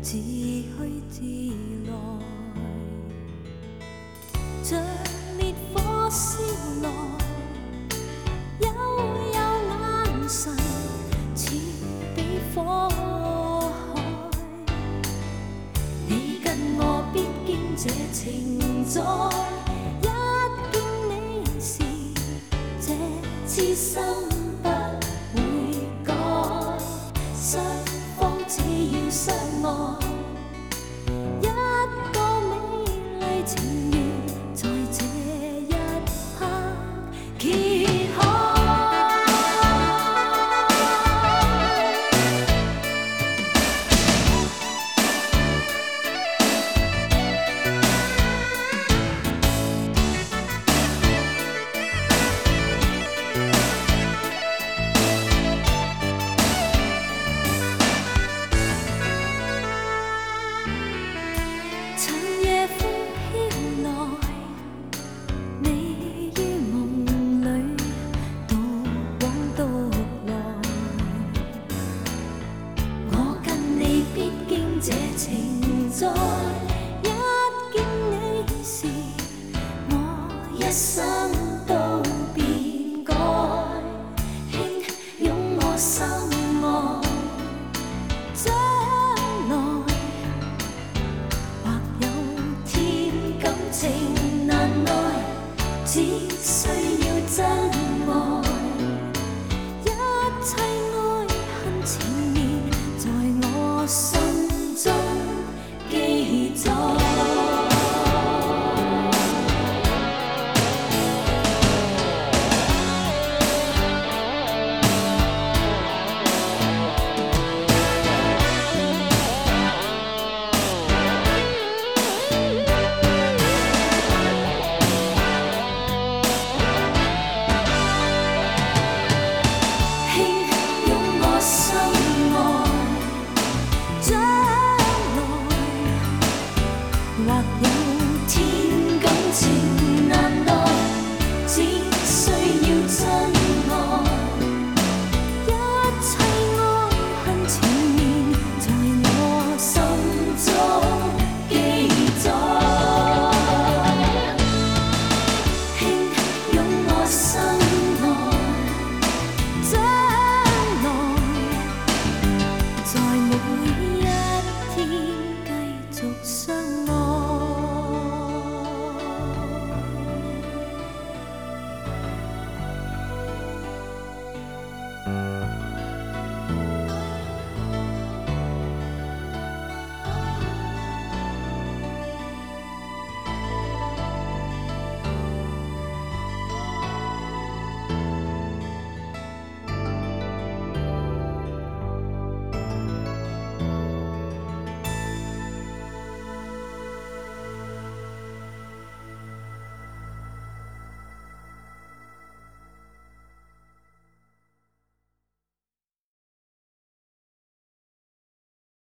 自去自來，像烈火燒來，幽幽眼神似比火海。你跟我必經這情在，一見你時，這痴心不會改。雙方只要相愛，一個美麗情緣在這一刻揭開。趁夜風飄來，你於夢裏獨往獨來，我跟你必經這情在，一見你時，我一生